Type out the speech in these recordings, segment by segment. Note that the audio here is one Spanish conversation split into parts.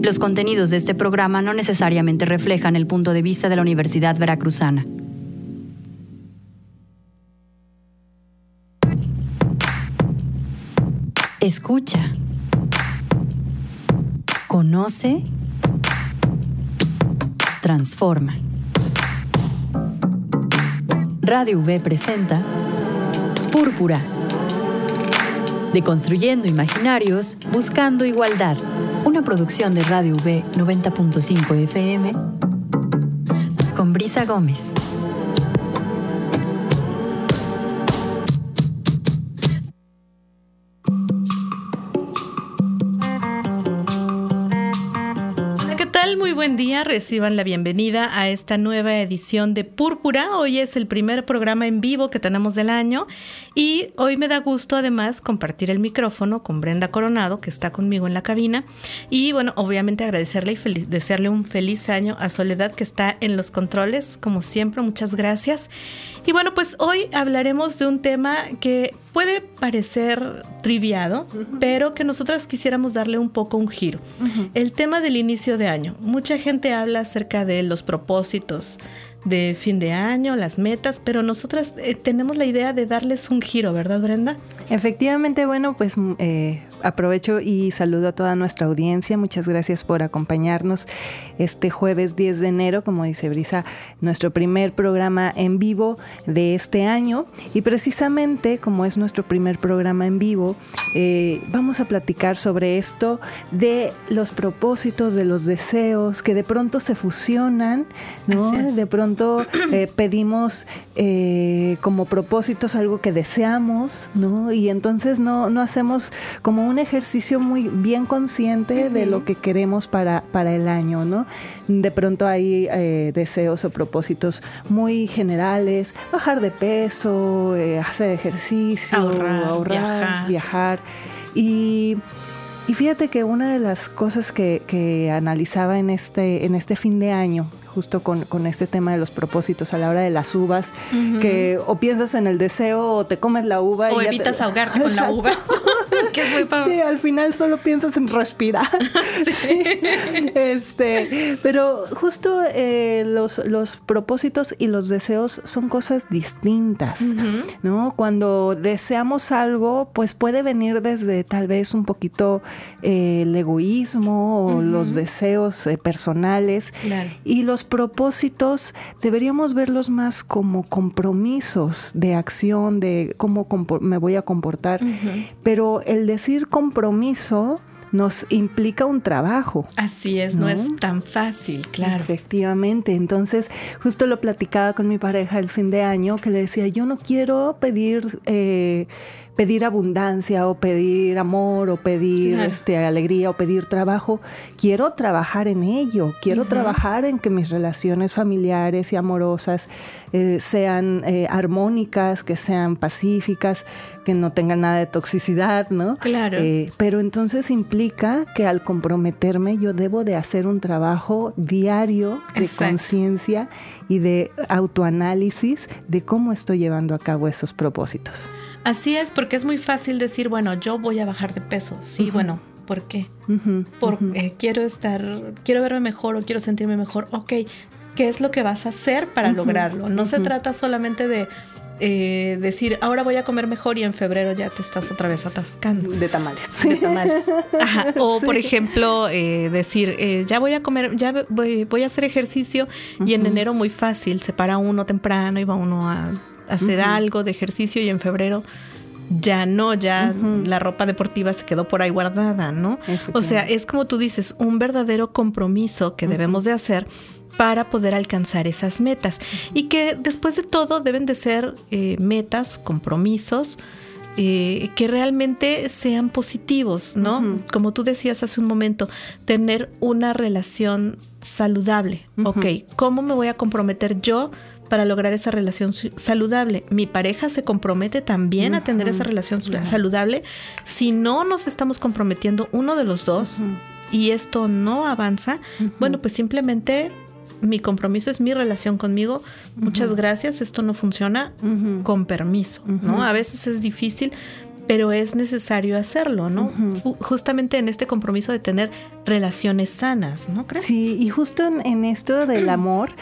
Los contenidos de este programa no necesariamente reflejan el punto de vista de la Universidad Veracruzana. Escucha. Conoce. Transforma. Radio V presenta Púrpura. Deconstruyendo imaginarios, buscando igualdad. Una producción de Radio V 90.5 FM con Brisa Gómez. Muy buen día, reciban la bienvenida a esta nueva edición de Púrpura. Hoy es el primer programa en vivo que tenemos del año y hoy me da gusto además compartir el micrófono con Brenda Coronado, que está conmigo en la cabina, y bueno, obviamente agradecerle y desearle un feliz año a Soledad, que está en los controles, como siempre. Muchas gracias. Y bueno, pues hoy hablaremos de un tema que puede parecer triviado, pero que nosotras quisiéramos darle un poco un giro. El tema del inicio de año. Mucha gente habla acerca de los propósitos de fin de año, las metas, pero nosotras tenemos la idea de darles un giro, ¿verdad, Brenda? Efectivamente, bueno, pues aprovecho y saludo a toda nuestra audiencia. Muchas gracias por acompañarnos este jueves 10 de enero, como dice Brisa, nuestro primer programa en vivo de este año. Y precisamente, como es nuestro primer programa en vivo, vamos a platicar sobre esto de los propósitos, de los deseos, que de pronto se fusionan, ¿no? De pronto pedimos como propósitos algo que deseamos, ¿no? Y entonces no hacemos como un ejercicio muy bien consciente de lo que queremos para el año, ¿no? De pronto hay deseos o propósitos muy generales: bajar de peso, hacer ejercicio, ahorrar, viajar. Y fíjate que una de las cosas que analizaba en este fin de año, justo con este tema de los propósitos a la hora de las uvas, que o piensas en el deseo o te comes la uva o evitas ahogarte con la uva. Que es muy sí, al final solo piensas en respirar. Sí. Pero justo los propósitos y los deseos son cosas distintas, ¿no? Cuando deseamos algo, pues puede venir desde tal vez un poquito el egoísmo o los deseos personales. Claro. Y los propósitos deberíamos verlos más como compromisos de acción, de cómo me voy a comportar. Pero el decir compromiso nos implica un trabajo. Así es, no es tan fácil, claro. Efectivamente, entonces justo lo platicaba con mi pareja el fin de año, que le decía, yo no quiero pedir abundancia o pedir amor o pedir alegría o pedir trabajo. Quiero trabajar en ello, quiero trabajar en que mis relaciones familiares y amorosas sean armónicas, que sean pacíficas, que no tengan nada de toxicidad, ¿no? Claro. Pero entonces implica que al comprometerme yo debo de hacer un trabajo diario de conciencia y de autoanálisis de cómo estoy llevando a cabo esos propósitos. Así es, porque es muy fácil decir, bueno, yo voy a bajar de peso. Sí, bueno, ¿por qué? Quiero verme mejor o quiero sentirme mejor. Ok, ¿qué es lo que vas a hacer para lograrlo? No se trata solamente de decir, ahora voy a comer mejor y en febrero ya te estás otra vez atascando. De tamales. Ajá. O, por ejemplo, decir, ya voy a comer, ya voy a hacer ejercicio y en enero muy fácil, se para uno temprano y va uno a hacer algo de ejercicio y en febrero ya no, la ropa deportiva se quedó por ahí guardada, ¿no? O sea, es como tú dices, un verdadero compromiso que debemos de hacer para poder alcanzar esas metas y que después de todo deben de ser metas, compromisos que realmente sean positivos, ¿no? Como tú decías hace un momento, tener una relación saludable. Ok, ¿cómo me voy a comprometer yo para lograr esa relación saludable? Mi pareja se compromete también a tener esa relación saludable. Si no nos estamos comprometiendo uno de los dos y esto no avanza, bueno, pues simplemente mi compromiso es mi relación conmigo. Muchas gracias, esto no funciona, con permiso, ¿no? A veces es difícil, pero es necesario hacerlo, ¿no? Justamente en este compromiso de tener relaciones sanas, ¿no crees? Sí, y justo en esto del amor,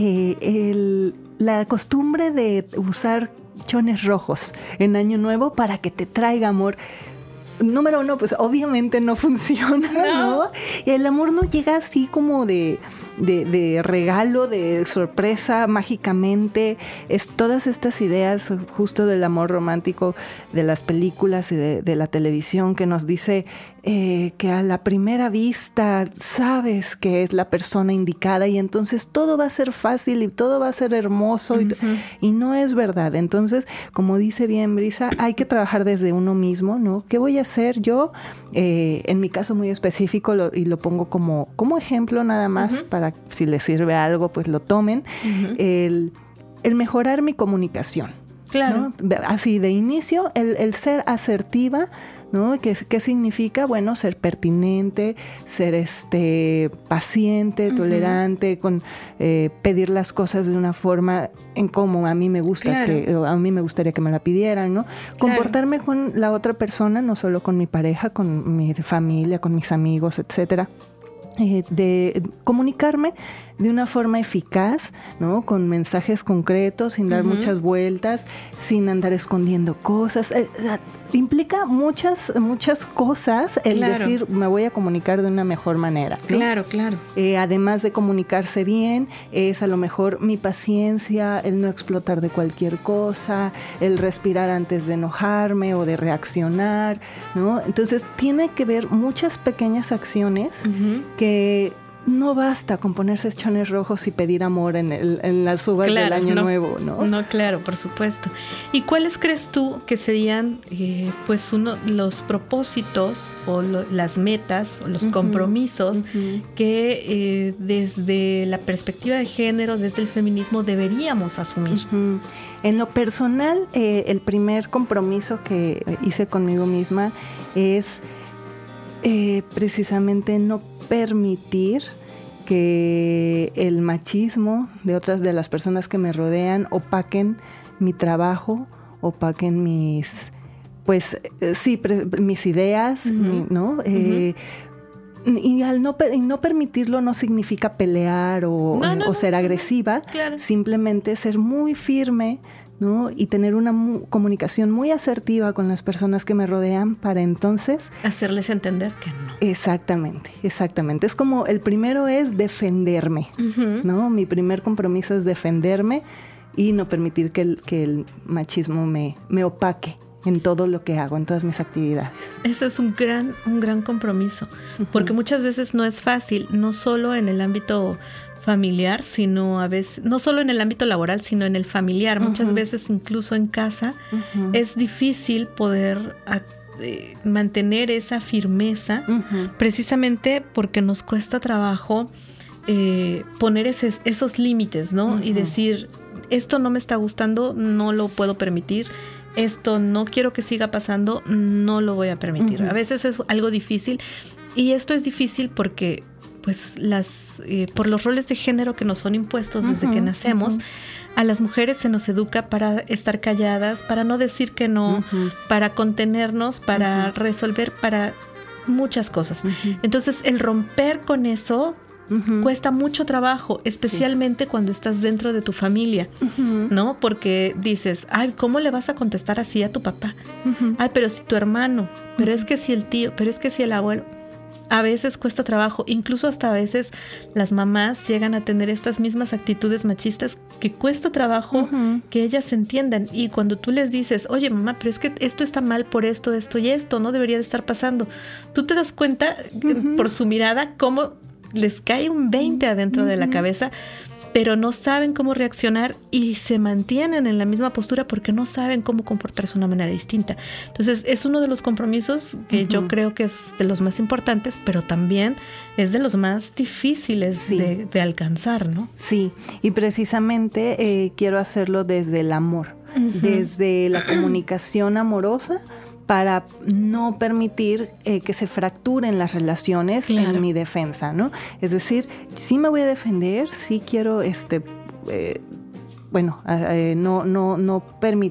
la costumbre de usar chones rojos en Año Nuevo para que te traiga amor. Número uno, pues obviamente no funciona, ¿no? Y el amor no llega así como de regalo, de sorpresa, mágicamente. Es todas estas ideas justo del amor romántico de las películas y de la televisión que nos dice que a la primera vista sabes que es la persona indicada y entonces todo va a ser fácil y todo va a ser hermoso y no es verdad. Entonces, como dice bien Brisa, hay que trabajar desde uno mismo, ¿no? ¿Qué voy a hacer yo? En mi caso muy específico y lo pongo como ejemplo nada más para si les sirve algo, pues lo tomen. El mejorar mi comunicación. Claro. ¿No? Así de inicio, el ser asertiva, ¿no? ¿Qué significa? Bueno, ser pertinente, ser paciente, tolerante, con pedir las cosas de una forma en como a mí me gusta, a mí me gustaría que me la pidieran, ¿no? Comportarme con la otra persona, no solo con mi pareja, con mi familia, con mis amigos, etcétera. De comunicarme de una forma eficaz, ¿no? Con mensajes concretos, sin dar muchas vueltas, sin andar escondiendo cosas. Implica muchas cosas el decir, me voy a comunicar de una mejor manera, ¿no? Claro. Además de comunicarse bien, es a lo mejor mi paciencia, el no explotar de cualquier cosa, el respirar antes de enojarme o de reaccionar, ¿no? Entonces, tiene que ver muchas pequeñas acciones que no basta con ponerse chones rojos y pedir amor en las uvas del Año Nuevo, ¿no? No, claro, por supuesto. ¿Y cuáles crees tú que serían pues los propósitos o las metas o los compromisos que desde la perspectiva de género, desde el feminismo deberíamos asumir? En lo personal, el primer compromiso que hice conmigo misma es precisamente no permitir que el machismo de otras de las personas que me rodean opaquen mi trabajo, opaquen mis ideas, ¿no? Y al no permitirlo no significa pelear o ser agresiva, simplemente ser muy firme, ¿no? Y tener una comunicación muy asertiva con las personas que me rodean para entonces hacerles entender que no. Exactamente. Es como el primero es defenderme, ¿no? Mi primer compromiso es defenderme y no permitir que el machismo me opaque en todo lo que hago, en todas mis actividades. Eso es un gran compromiso, porque muchas veces no es fácil, no solo en el ámbito familiar, sino a veces, no solo en el ámbito laboral, sino en el familiar. Muchas veces incluso en casa es difícil poder mantener esa firmeza, precisamente porque nos cuesta trabajo poner esos límites, ¿no? Y decir, esto no me está gustando, no lo puedo permitir. Esto no quiero que siga pasando, no lo voy a permitir. A veces es algo difícil y esto es difícil porque pues por los roles de género que nos son impuestos desde que nacemos, a las mujeres se nos educa para estar calladas, para no decir que no, para contenernos, para resolver, para muchas cosas. Entonces, el romper con eso cuesta mucho trabajo, especialmente cuando estás dentro de tu familia, ¿no? Porque dices, ay, ¿cómo le vas a contestar así a tu papá? Ay, pero si tu hermano, pero es que si el tío, pero es que si el abuelo. A veces cuesta trabajo, incluso hasta a veces las mamás llegan a tener estas mismas actitudes machistas que cuesta trabajo que ellas entiendan. Y cuando tú les dices, oye mamá, pero es que esto está mal por esto, esto y esto, no debería de estar pasando, tú te das cuenta por su mirada cómo les cae un 20 adentro de la cabeza, pero no saben cómo reaccionar y se mantienen en la misma postura porque no saben cómo comportarse de una manera distinta. Entonces, es uno de los compromisos que yo creo que es de los más importantes, pero también es de los más difíciles de alcanzar, ¿no? Sí, y precisamente quiero hacerlo desde el amor, desde la comunicación amorosa, para no permitir que se fracturen las relaciones en mi defensa, ¿no? Es decir, sí me voy a defender, sí quiero, no permitir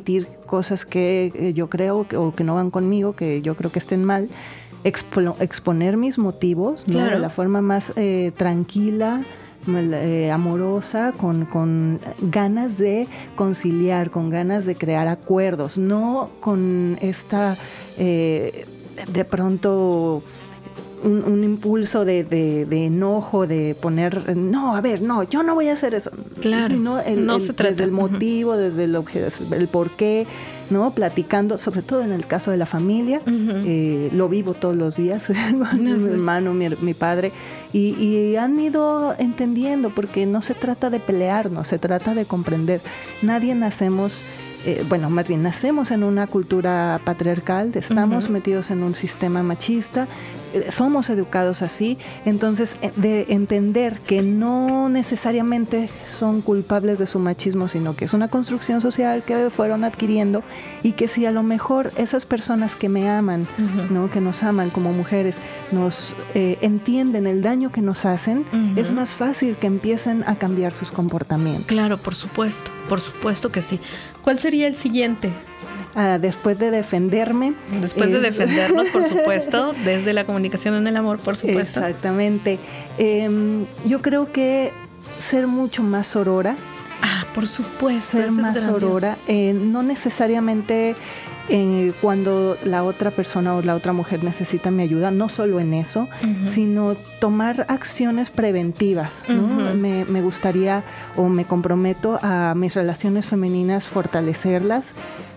cosas que yo creo o que no van conmigo, que yo creo que estén mal, exponer mis motivos, ¿no? Claro. De la forma más tranquila, amorosa, con ganas de conciliar, con ganas de crear acuerdos, no con esta de pronto un impulso de enojo, de poner, no, a ver, no, yo no voy a hacer eso. Claro, Sino no se trata. desde el motivo, desde el porqué, ¿no? Platicando, sobre todo en el caso de la familia, lo vivo todos los días, mi hermano, mi padre, y han ido entendiendo, porque no se trata de pelearnos, se trata de comprender. Nadie nacemos... más bien nacemos en una cultura patriarcal, estamos metidos en un sistema machista, somos educados así, entonces de entender que no necesariamente son culpables de su machismo, sino que es una construcción social que fueron adquiriendo, y que si a lo mejor esas personas que me aman, ¿no? Que nos aman como mujeres, nos entienden el daño que nos hacen, es más fácil que empiecen a cambiar sus comportamientos. Claro, por supuesto que sí. ¿Cuál sería el siguiente? Después de defenderme. Después de defendernos, por supuesto, desde la comunicación en el amor, por supuesto. Exactamente. Yo creo que ser mucho más sorora. Por supuesto. Ser más sorora. No necesariamente cuando la otra persona o la otra mujer necesita mi ayuda, no solo en eso, sino tomar acciones preventivas, ¿no? Me gustaría o me comprometo a mis relaciones femeninas, fortalecerlas,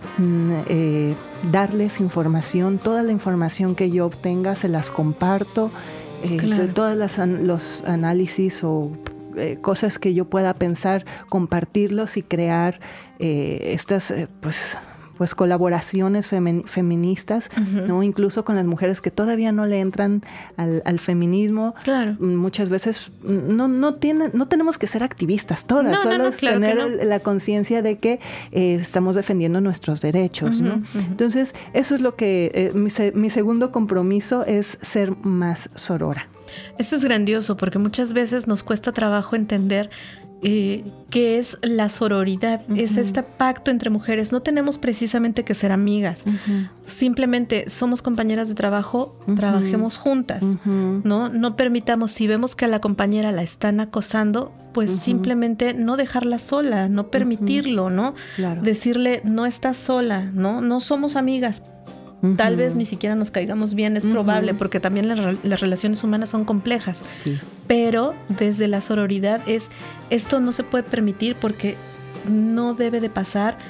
darles información, toda la información que yo obtenga se las comparto, todas los análisis o cosas que yo pueda pensar, compartirlos y crear estas pues colaboraciones feministas, ¿no? Incluso con las mujeres que todavía no le entran al feminismo. Claro. Muchas veces no tenemos que ser activistas todas, solo es claro tener la conciencia de que estamos defendiendo nuestros derechos, ¿no? Entonces, eso es lo que mi segundo compromiso es ser más sorora. Esto es grandioso, porque muchas veces nos cuesta trabajo entender qué es la sororidad. Es este pacto entre mujeres. No tenemos precisamente que ser amigas. Simplemente somos compañeras de trabajo, trabajemos juntas. No permitamos, si vemos que a la compañera la están acosando, pues simplemente no dejarla sola, no permitirlo, ¿no? Claro. Decirle, no estás sola, no somos amigas. Tal vez ni siquiera nos caigamos bien, es probable, porque también las relaciones humanas son complejas. Sí. Pero desde la sororidad esto no se puede permitir, porque no debe de pasarte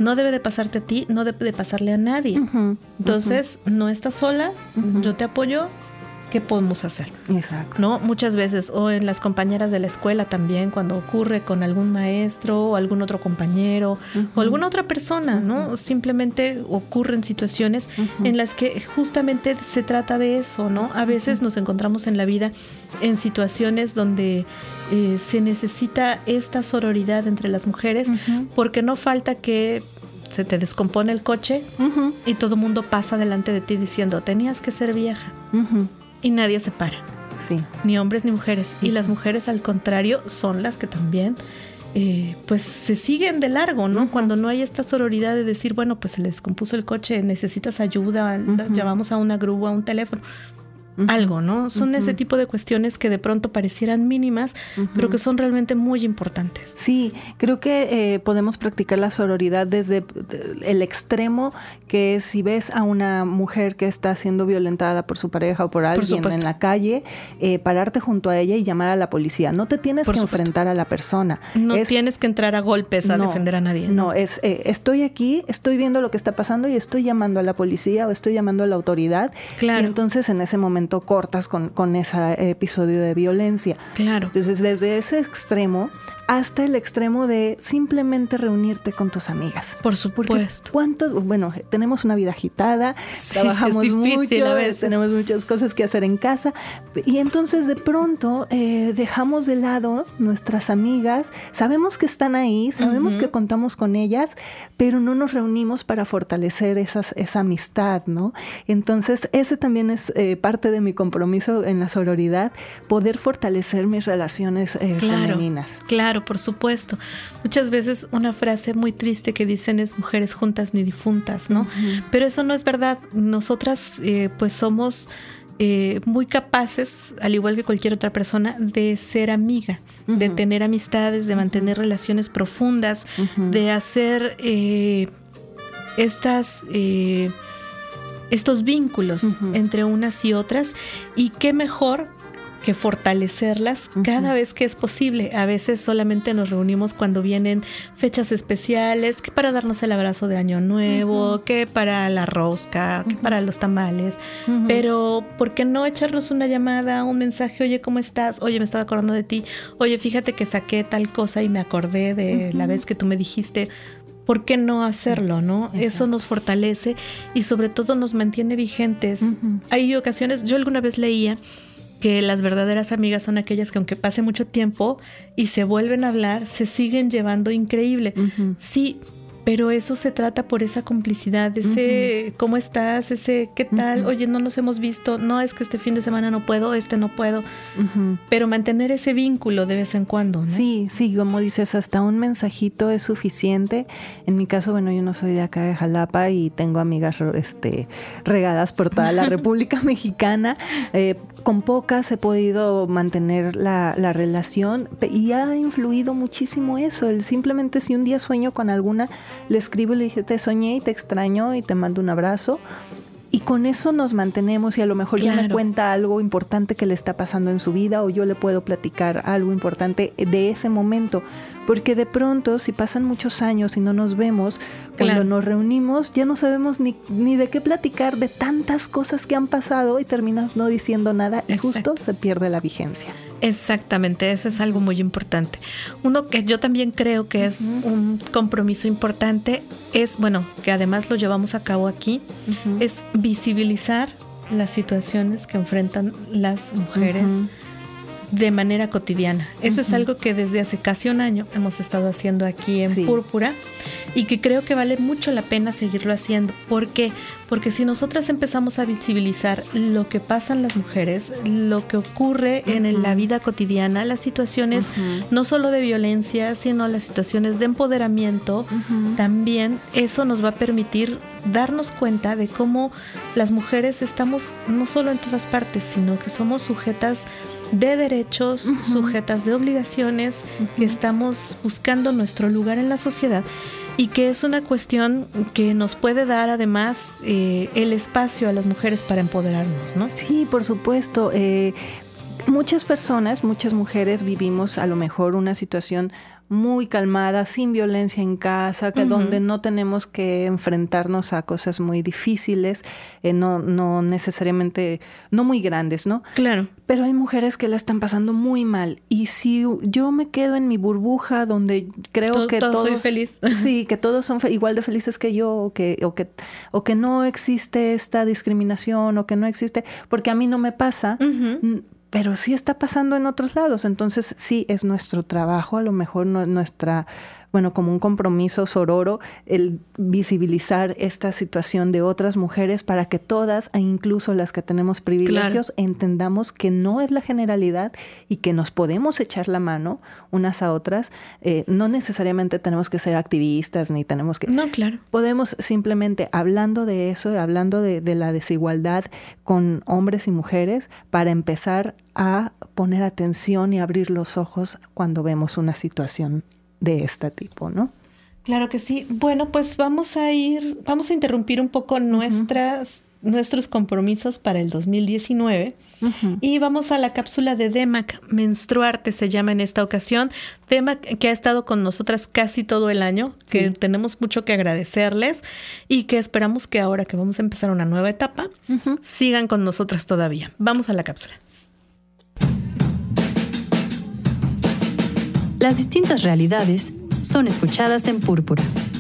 a ti, no debe de pasarle a nadie. Entonces, no estás sola, yo te apoyo. ¿Qué podemos hacer? Exacto. ¿No? Muchas veces, o en las compañeras de la escuela también, cuando ocurre con algún maestro o algún otro compañero o alguna otra persona, ¿no? Simplemente ocurren situaciones en las que justamente se trata de eso, ¿no? A veces nos encontramos en la vida en situaciones donde se necesita esta sororidad entre las mujeres, porque no falta que se te descompone el coche y todo el mundo pasa delante de ti diciendo, tenías que ser vieja. Y nadie se para. Sí. Ni hombres ni mujeres. Y las mujeres, al contrario, son las que también pues se siguen de largo, ¿no? Cuando no hay esta sororidad de decir, bueno, pues se le descompuso el coche, necesitas ayuda, llamamos a una grúa, a un teléfono. Algo, ¿no? Son ese tipo de cuestiones que de pronto parecieran mínimas, pero que son realmente muy importantes. Sí, creo que podemos practicar la sororidad desde el extremo, que es si ves a una mujer que está siendo violentada por su pareja o por alguien en la calle, pararte junto a ella y llamar a la policía. No te tienes que enfrentar a la persona. No tienes que entrar a golpes a defender a nadie. No, estoy aquí, estoy viendo lo que está pasando y estoy llamando a la policía o estoy llamando a la autoridad. Claro. Y entonces en ese momento cortas con ese episodio de violencia. Claro. Entonces, desde ese extremo hasta el extremo de simplemente reunirte con tus amigas. Por supuesto. Tenemos una vida agitada, trabajamos mucho, a veces tenemos muchas cosas que hacer en casa, y entonces de pronto dejamos de lado nuestras amigas, sabemos que están ahí, sabemos que contamos con ellas, pero no nos reunimos para fortalecer esa amistad, ¿no? Entonces, ese también es parte de mi compromiso en la sororidad, poder fortalecer mis relaciones femeninas. Claro. Claro, por supuesto. Muchas veces una frase muy triste que dicen es mujeres juntas ni difuntas, ¿no? Pero eso no es verdad. Nosotras pues somos muy capaces, al igual que cualquier otra persona, de ser amiga, de tener amistades, de mantener relaciones profundas, de hacer estos vínculos entre unas y otras, y qué mejor que fortalecerlas cada vez que es posible. A veces solamente nos reunimos cuando vienen fechas especiales, que para darnos el abrazo de Año Nuevo, que para la rosca, que para los tamales, pero ¿por qué no echarnos una llamada, un mensaje? Oye, ¿cómo estás? Oye, me estaba acordando de ti. Oye, fíjate que saqué tal cosa y me acordé de la vez que tú me dijiste. ¿Por qué no hacerlo, no? Exacto. Eso nos fortalece y sobre todo nos mantiene vigentes. Hay ocasiones, yo alguna vez leía que las verdaderas amigas son aquellas que aunque pase mucho tiempo y se vuelven a hablar, se siguen llevando increíble. Sí, pero eso se trata por esa complicidad, ese ¿cómo estás? Ese ¿qué tal? Oye, no nos hemos visto. No, es que este fin de semana no puedo, no puedo. Pero mantener ese vínculo de vez en cuando, ¿no? Sí, como dices, hasta un mensajito es suficiente. En mi caso, bueno, yo no soy de acá de Jalapa y tengo amigas regadas por toda la República Mexicana. Con pocas he podido mantener la relación y ha influido muchísimo eso. Simplemente si un día sueño con alguna, le escribo y le dije, te soñé y te extraño y te mando un abrazo. Y con eso nos mantenemos y a lo mejor ya me cuenta algo importante que le está pasando en su vida o yo le puedo platicar algo importante de ese momento. Porque de pronto, si pasan muchos años y no nos vemos, cuando nos reunimos ya no sabemos ni de qué platicar, de tantas cosas que han pasado y terminas no diciendo nada y justo se pierde la vigencia. Exactamente, eso es algo muy importante. Uno que yo también creo que es un compromiso importante es, bueno, que además lo llevamos a cabo aquí, es visibilizar las situaciones que enfrentan las mujeres de manera cotidiana. Eso es algo que desde hace casi un año hemos estado haciendo aquí en Púrpura y que creo que vale mucho la pena seguirlo haciendo. ¿Por qué? Porque si nosotras empezamos a visibilizar lo que pasan las mujeres, lo que ocurre en la vida cotidiana, las situaciones no solo de violencia, sino las situaciones de empoderamiento, también eso nos va a permitir darnos cuenta de cómo las mujeres estamos no solo en todas partes, sino que somos sujetas de derechos, sujetas de obligaciones, que estamos buscando nuestro lugar en la sociedad y que es una cuestión que nos puede dar además el espacio a las mujeres para empoderarnos, ¿no? Sí, por supuesto. Muchas personas, muchas mujeres vivimos a lo mejor una situación muy calmada, sin violencia en casa, donde no tenemos que enfrentarnos a cosas muy difíciles, no necesariamente, no muy grandes, ¿no? Claro. Pero hay mujeres que la están pasando muy mal. Y si yo me quedo en mi burbuja donde creo que todos soy feliz. Sí, que todos son igual de felices que yo, o que no existe esta discriminación, o que no existe, porque a mí no me pasa. Pero sí está pasando en otros lados. Entonces sí es nuestro trabajo, a lo mejor como un compromiso sororo, el visibilizar esta situación de otras mujeres para que todas, e incluso las que tenemos privilegios, entendamos que no es la generalidad y que nos podemos echar la mano unas a otras. No necesariamente tenemos que ser activistas ni tenemos que... No, claro. Podemos simplemente, hablando de eso, hablando de la desigualdad con hombres y mujeres, para empezar a poner atención y abrir los ojos cuando vemos una situación de este tipo, ¿no? Claro que sí. Bueno, pues vamos a interrumpir un poco nuestros compromisos para el 2019 y vamos a la cápsula de DEMAC. Menstruarte se llama en esta ocasión. DEMAC, que ha estado con nosotras casi todo el año, que tenemos mucho que agradecerles y que esperamos que ahora que vamos a empezar una nueva etapa, sigan con nosotras todavía. Vamos a la cápsula. Las distintas realidades son escuchadas en Púrpura.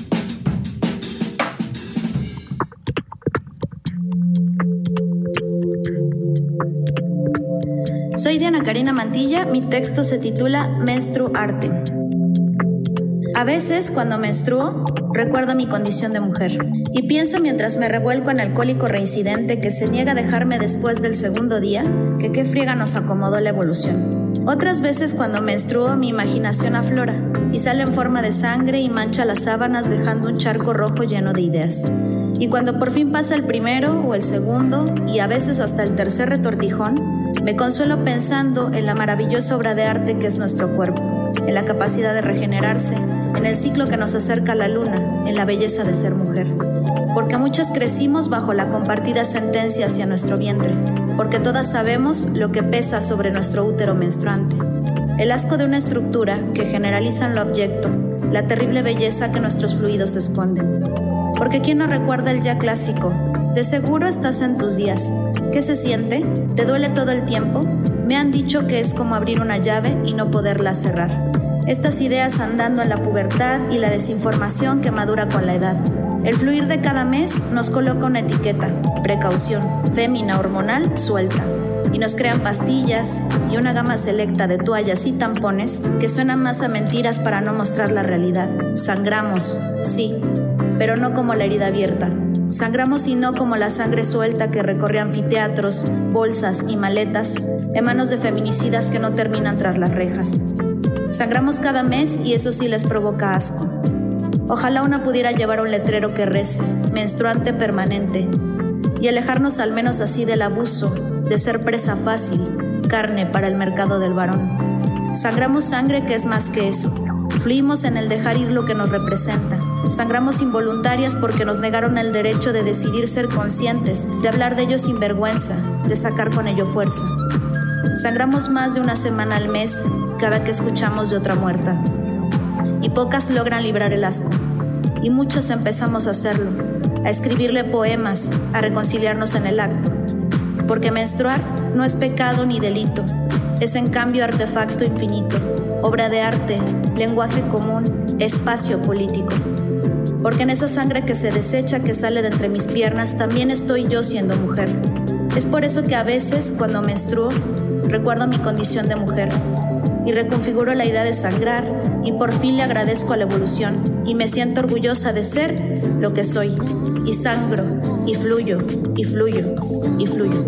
Soy Diana Karina Mantilla, mi texto se titula Menstruarte. A veces, cuando menstruo, recuerdo mi condición de mujer y pienso mientras me revuelco en alcohólico reincidente que se niega a dejarme después del segundo día, que qué friega nos acomodó la evolución. Otras veces cuando menstruo mi imaginación aflora y sale en forma de sangre y mancha las sábanas dejando un charco rojo lleno de ideas. Y cuando por fin pasa el primero o el segundo y a veces hasta el tercer retortijón, me consuelo pensando en la maravillosa obra de arte que es nuestro cuerpo, en la capacidad de regenerarse, en el ciclo que nos acerca a la luna, en la belleza de ser mujer. Porque muchas crecimos bajo la compartida sentencia hacia nuestro vientre, porque todas sabemos lo que pesa sobre nuestro útero menstruante, el asco de una estructura que generaliza en lo abyecto, la terrible belleza que nuestros fluidos esconden. Porque ¿quién no recuerda el ya clásico? De seguro estás en tus días. ¿Qué se siente? ¿Te duele todo el tiempo? Me han dicho que es como abrir una llave y no poderla cerrar. Estas ideas andando en la pubertad y la desinformación que madura con la edad. El fluir de cada mes nos coloca una etiqueta, precaución, fémina hormonal suelta, y nos crean pastillas y una gama selecta de toallas y tampones que suenan más a mentiras para no mostrar la realidad. Sangramos, sí, pero no como la herida abierta. Sangramos y no como la sangre suelta que recorre anfiteatros, bolsas y maletas en manos de feminicidas que no terminan tras las rejas. Sangramos cada mes y eso sí les provoca asco. Ojalá una pudiera llevar un letrero que rece, menstruante permanente, y alejarnos al menos así del abuso, de ser presa fácil, carne para el mercado del varón. Sangramos sangre que es más que eso. Fluimos en el dejar ir lo que nos representa. Sangramos involuntarias porque nos negaron el derecho de decidir ser conscientes, de hablar de ello sin vergüenza, de sacar con ello fuerza. Sangramos más de una semana al mes cada que escuchamos de otra muerta. Y pocas logran librar el asco. Y muchas empezamos a hacerlo, a escribirle poemas, a reconciliarnos en el acto. Porque menstruar no es pecado ni delito, es en cambio artefacto infinito, obra de arte, lenguaje común, espacio político. Porque en esa sangre que se desecha, que sale de entre mis piernas, también estoy yo siendo mujer. Es por eso que a veces, cuando menstruo, recuerdo mi condición de mujer y reconfiguro la idea de sangrar y por fin le agradezco a la evolución y me siento orgullosa de ser lo que soy y sangro y fluyo y fluyo y fluyo.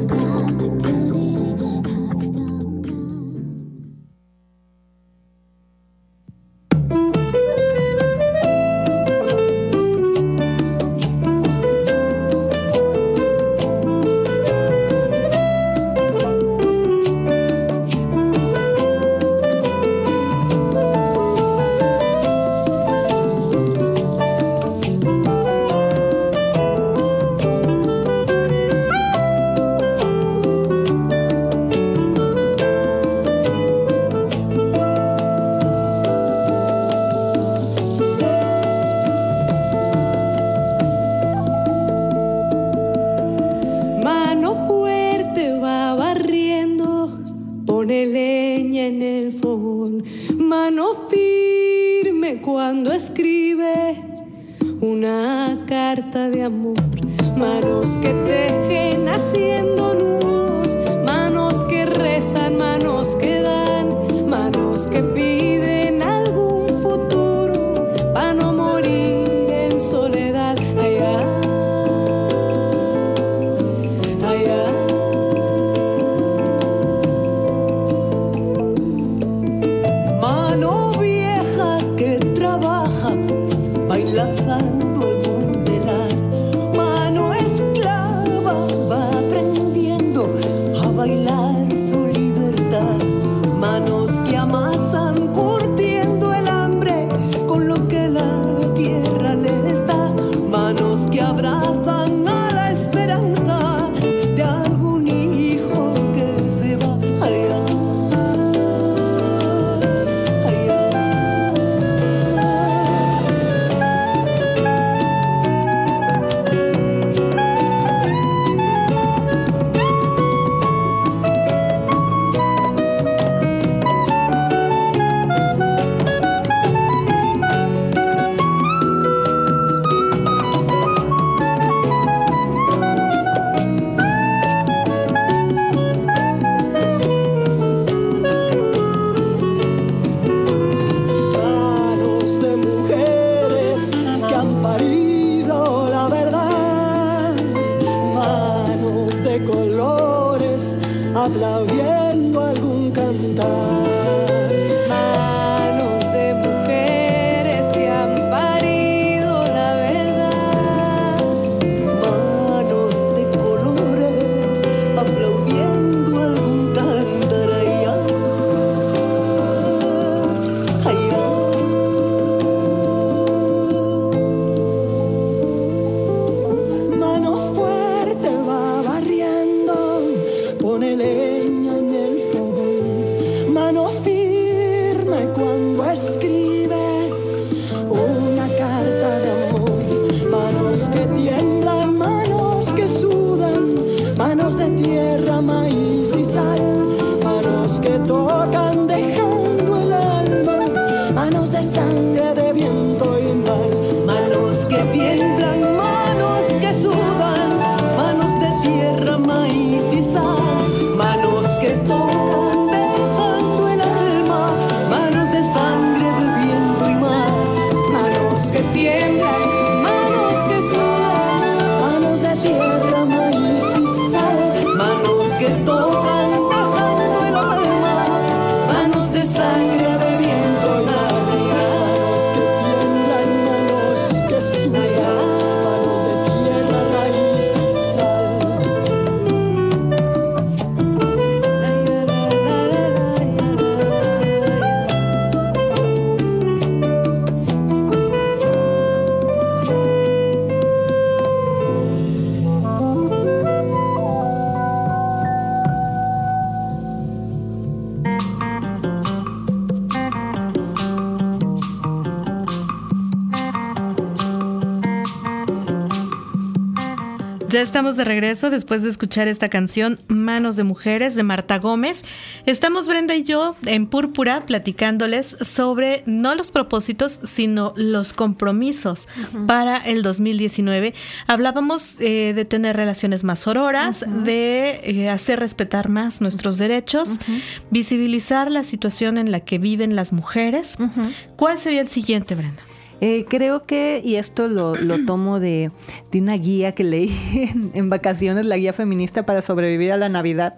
aplaudiendo algún cantar. Manos de mujeres que han parido la verdad. Manos de colores aplaudiendo algún cántaro allá. Allá. Mano fuerte va barriendo, pone leña en el fogón. Mano firme cuando escribe una carta de amor. Manos que tiemblan, manos que sudan, manos de tierra, maíz y sal. Manos que tocan dejando el alma, manos de sangre, de viento y mar. Manos que tiemblan, manos que sudan, manos de tierra, maíz y sal. Manos que tocan dejando el alma, manos de sangre, de viento y mar. Manos que tiemblan, manos que sudan, manos de tierra, maíz y sal. Manos que tocan dejando el alma, manos de sangre, de viento y mar. Manos que tiemblan, manos que sudan, manos de tierra, raíz y sal. Ya estamos de regreso después de escuchar esta canción Manos de Mujeres de Marta Gómez. Estamos Brenda y yo en Púrpura platicándoles sobre no los propósitos, sino los compromisos para el 2019. Hablábamos de tener relaciones más sororas, de hacer respetar más nuestros derechos, visibilizar la situación en la que viven las mujeres. ¿Cuál sería el siguiente, Brenda? Creo que, y esto lo tomo de una guía que leí en vacaciones, la guía feminista para sobrevivir a la Navidad.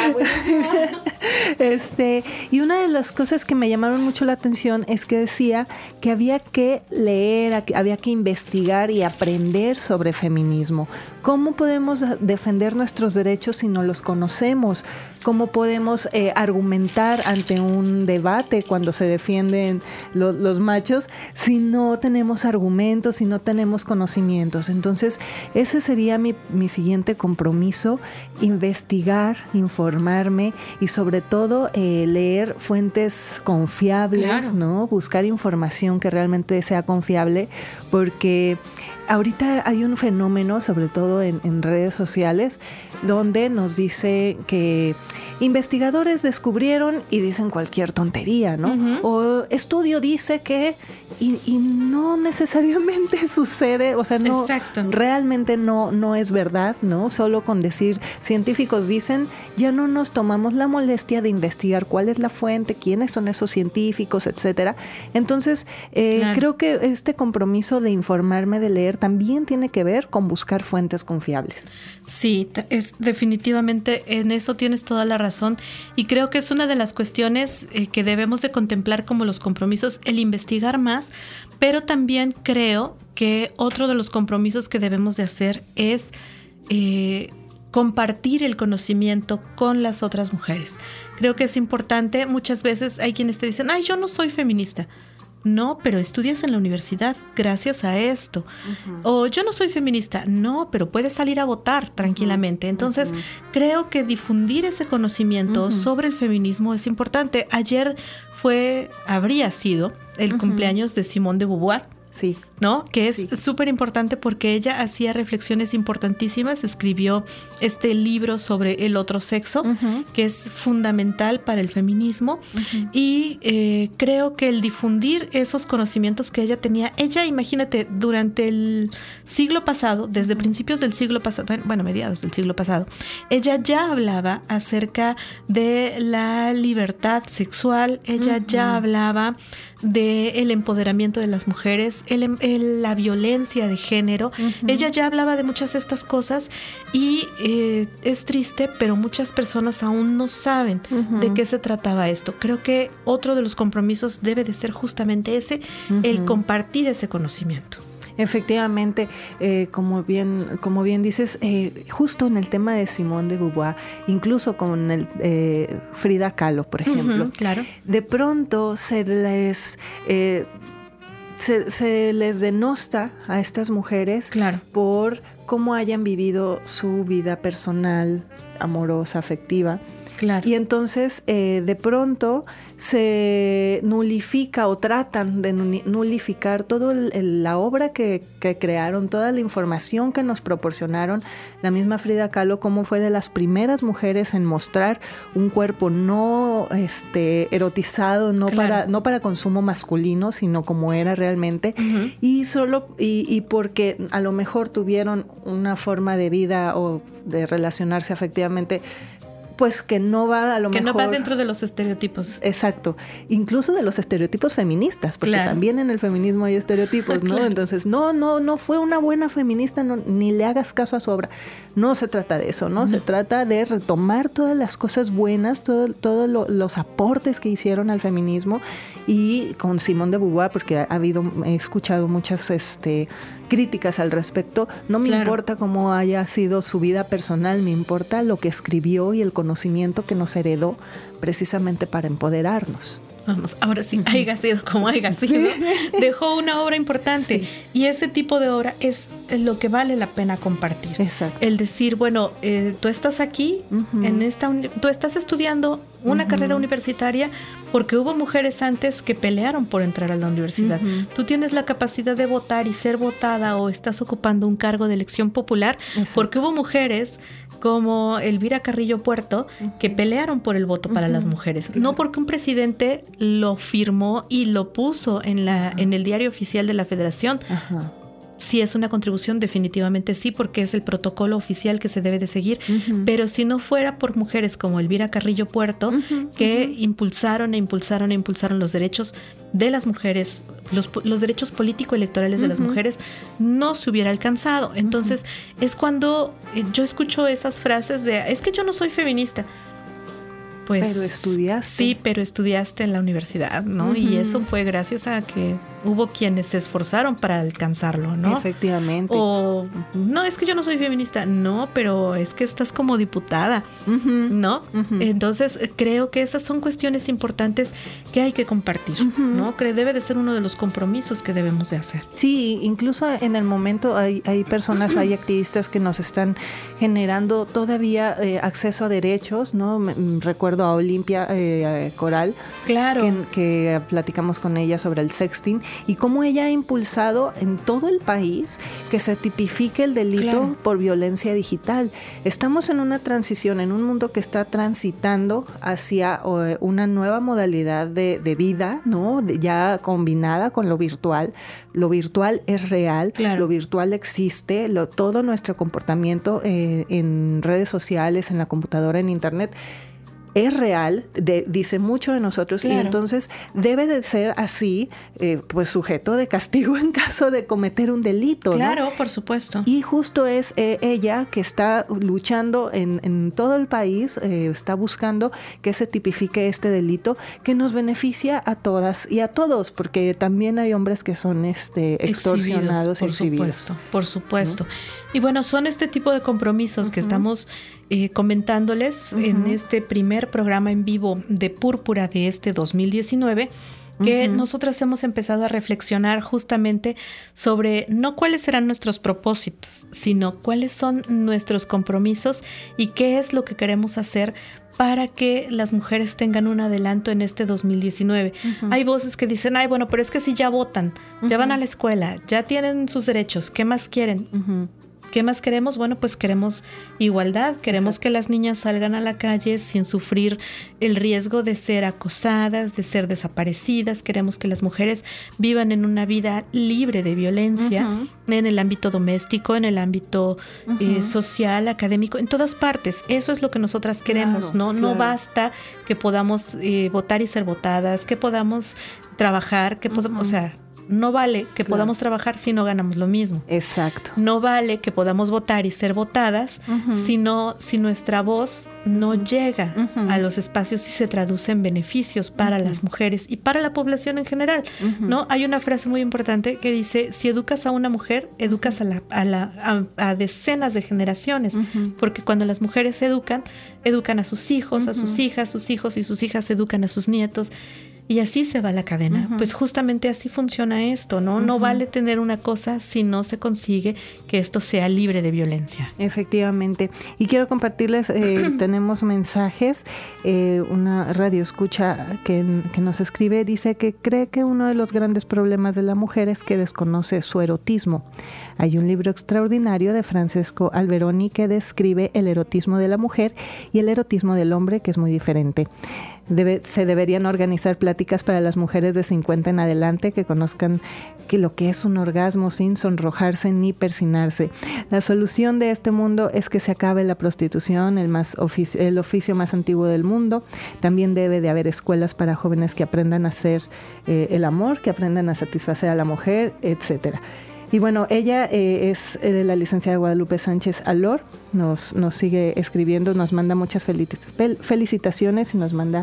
Y una de las cosas que me llamaron mucho la atención es que decía que había que leer, había que investigar y aprender sobre feminismo. ¿Cómo podemos defender nuestros derechos si no los conocemos? ¿Cómo podemos argumentar ante un debate cuando se defienden los machos si no tenemos argumentos, si no tenemos conocimientos? Entonces, ese sería mi siguiente compromiso: investigar, informarme y sobre todo leer fuentes confiables, claro, ¿no? Buscar información que realmente sea confiable, porque ahorita hay un fenómeno, sobre todo en redes sociales, donde nos dice que investigadores descubrieron y dicen cualquier tontería, ¿no? O estudio dice que, y no necesariamente sucede, o sea, no, realmente no es verdad, ¿no? Solo con decir científicos dicen, ya no nos tomamos la molestia de investigar cuál es la fuente, quiénes son esos científicos, etcétera. Entonces, creo que este compromiso de informarme, de leer, también tiene que ver con buscar fuentes confiables. Sí, es definitivamente, en eso tienes toda la razón, y creo que es una de las cuestiones que debemos de contemplar como los compromisos, el investigar más, pero también creo que otro de los compromisos que debemos de hacer es compartir el conocimiento con las otras mujeres. Creo que es importante. Muchas veces hay quienes te dicen, ay, yo no soy feminista. No, pero estudias en la universidad gracias a esto. O yo no soy feminista. No, pero puedes salir a votar tranquilamente. Entonces, creo que difundir ese conocimiento sobre el feminismo es importante. Ayer habría sido el cumpleaños de Simone de Beauvoir. Sí. ¿No? Que es súper importante porque ella hacía reflexiones importantísimas, escribió este libro sobre el otro sexo, que es fundamental para el feminismo, y creo que el difundir esos conocimientos que ella tenía, imagínate, durante el siglo pasado, desde principios del siglo pasado, bueno, mediados del siglo pasado, ella ya hablaba acerca de la libertad sexual, ella ya hablaba del empoderamiento de las mujeres, la violencia de género. Ella ya hablaba de muchas de estas cosas y es triste, pero muchas personas aún no saben de qué se trataba esto. Creo que otro de los compromisos debe de ser justamente ese, el compartir ese conocimiento. Efectivamente, como bien dices, justo en el tema de Simone de Beauvoir, incluso con Frida Kahlo, por ejemplo, claro. De pronto se les denosta a estas mujeres, claro, por cómo hayan vivido su vida personal, amorosa, afectiva. Claro. Y entonces de pronto se nulifica o tratan de nulificar toda la obra que crearon, toda la información que nos proporcionaron. La misma Frida Kahlo, como fue de las primeras mujeres en mostrar un cuerpo no erotizado, claro, no para consumo masculino, sino como era realmente. Y porque a lo mejor tuvieron una forma de vida o de relacionarse afectivamente, pues que no va a lo mejor... Que no va dentro de los estereotipos. Exacto. Incluso de los estereotipos feministas, porque claro, también en el feminismo hay estereotipos, ¿no? Claro. Entonces, no fue una buena feminista, ni le hagas caso a su obra. No se trata de eso, ¿no? Se trata de retomar todas las cosas buenas, todos los aportes que hicieron al feminismo, y con Simone de Beauvoir, porque he escuchado muchas críticas al respecto. No me importa cómo haya sido su vida personal, me importa lo que escribió y el conocimiento que nos heredó precisamente para empoderarnos. Vamos, ahora sí, haya sido como haya sido, dejó una obra importante, y ese tipo de obra es lo que vale la pena compartir. Exacto. El decir, bueno, tú estás aquí, tú estás estudiando una carrera universitaria porque hubo mujeres antes que pelearon por entrar a la universidad. Tú tienes la capacidad de votar y ser votada, o estás ocupando un cargo de elección popular porque hubo mujeres como Elvira Carrillo Puerto que pelearon por el voto para las mujeres. No porque un presidente lo firmó y lo puso en el diario oficial de la Federación. Sí es una contribución, definitivamente sí, porque es el protocolo oficial que se debe de seguir, pero si no fuera por mujeres como Elvira Carrillo Puerto, que impulsaron los derechos de las mujeres, los derechos político-electorales de las mujeres, no se hubiera alcanzado. Entonces es cuando yo escucho esas frases de, es que yo no soy feminista. Pues, pero estudiaste. Sí, pero estudiaste en la universidad, ¿no? Y eso fue gracias a que hubo quienes se esforzaron para alcanzarlo, ¿no? Efectivamente. O, no, es que yo no soy feminista. No, pero es que estás como diputada, ¿no? Entonces, creo que esas son cuestiones importantes que hay que compartir, ¿no? Que debe de ser uno de los compromisos que debemos de hacer. Sí, incluso en el momento hay personas, hay activistas que nos están generando todavía acceso a derechos, ¿no? Recuerdo a Olimpia Coral, claro, que platicamos con ella sobre el sexting y cómo ella ha impulsado en todo el país que se tipifique el delito por violencia digital. Estamos en una transición, en un mundo que está transitando hacia una nueva modalidad de vida, ¿no? Ya combinada con lo virtual. Lo virtual es real, lo virtual existe, todo nuestro comportamiento en redes sociales, en la computadora, en internet, es real, dice mucho de nosotros, y entonces debe de ser así, pues sujeto de castigo en caso de cometer un delito, Claro, ¿no? Por supuesto. Y justo es ella que está luchando en todo el país, está buscando que se tipifique este delito que nos beneficia a todas y a todos, porque también hay hombres que son extorsionados, exhibidos. Por supuesto. ¿No? Y bueno, son este tipo de compromisos que estamos comentándoles en este primer programa en vivo de Púrpura de este 2019, que nosotras hemos empezado a reflexionar justamente sobre no cuáles serán nuestros propósitos, sino cuáles son nuestros compromisos y qué es lo que queremos hacer para que las mujeres tengan un adelanto en este 2019. Hay voces que dicen, ay, bueno, pero es que si ya votan, ya van a la escuela, ya tienen sus derechos, ¿qué más quieren? ¿Qué más queremos? Bueno, pues queremos igualdad, queremos que las niñas salgan a la calle sin sufrir el riesgo de ser acosadas, de ser desaparecidas, queremos que las mujeres vivan en una vida libre de violencia, en el ámbito doméstico, en el ámbito social, académico, en todas partes. Eso es lo que nosotras queremos, ¿no? No basta que podamos votar y ser votadas, que podamos trabajar, que podamos, o sea, no vale que podamos trabajar si no ganamos lo mismo. Exacto. No vale que podamos votar y ser votadas si nuestra voz no llega a los espacios y se traduce en beneficios para las mujeres y para la población en general, ¿no? Hay una frase muy importante que dice, si educas a una mujer, educas a decenas de generaciones, porque cuando las mujeres educan a sus hijos, a sus hijas, sus hijos y sus hijas educan a sus nietos. Y así se va la cadena. Pues justamente así funciona esto, ¿no? No vale tener una cosa si no se consigue que esto sea libre de violencia. Efectivamente. Y quiero compartirles, tenemos mensajes. Una radioescucha que nos escribe dice que cree que uno de los grandes problemas de la mujer es que desconoce su erotismo. Hay un libro extraordinario de Francesco Alberoni que describe el erotismo de la mujer y el erotismo del hombre, que es muy diferente. Se deberían organizar pláticas para las mujeres de 50 en adelante que conozcan lo que es un orgasmo sin sonrojarse ni persinarse. La solución de este mundo es que se acabe la prostitución, el oficio más antiguo del mundo. También debe de haber escuelas para jóvenes que aprendan a hacer el amor, que aprendan a satisfacer a la mujer, etcétera. Y bueno, ella es la licenciada Guadalupe Sánchez Alor, nos sigue escribiendo, nos manda muchas felicitaciones y nos manda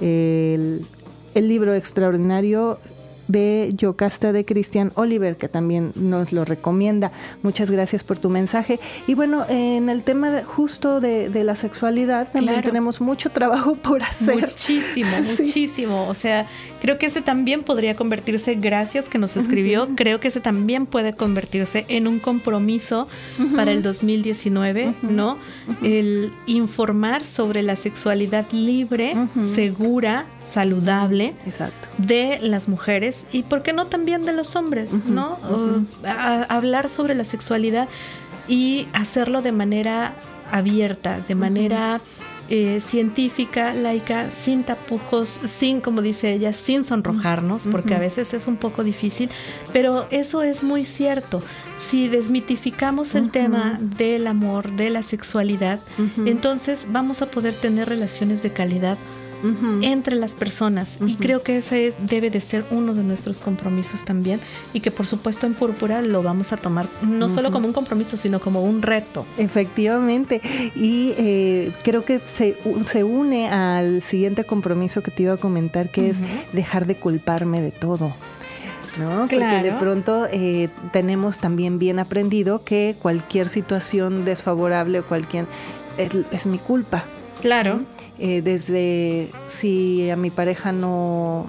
el libro extraordinario de Yocasta de Christian Oliver, que también nos lo recomienda. Muchas gracias por tu mensaje. Y bueno, en el tema justo de la sexualidad también tenemos mucho trabajo por hacer. Muchísimo. O sea, creo que ese también podría convertirse, gracias que nos escribió, creo que ese también puede convertirse en un compromiso para el 2019, ¿no? El informar sobre la sexualidad libre, segura, saludable de las mujeres y por qué no también de los hombres, ¿no? Hablar sobre la sexualidad y hacerlo de manera abierta, de manera científica, laica, sin tapujos, sin, como dice ella, sin sonrojarnos, porque a veces es un poco difícil, pero eso es muy cierto. Si desmitificamos el tema del amor, de la sexualidad, entonces vamos a poder tener relaciones de calidad entre las personas y creo que ese debe de ser uno de nuestros compromisos también y que por supuesto en Púrpura lo vamos a tomar no solo como un compromiso sino como un reto. Efectivamente, y creo que se une al siguiente compromiso que te iba a comentar, que es dejar de culparme de todo, ¿no? Porque de pronto tenemos también bien aprendido que cualquier situación desfavorable o es mi culpa. Claro. Desde si a mi pareja no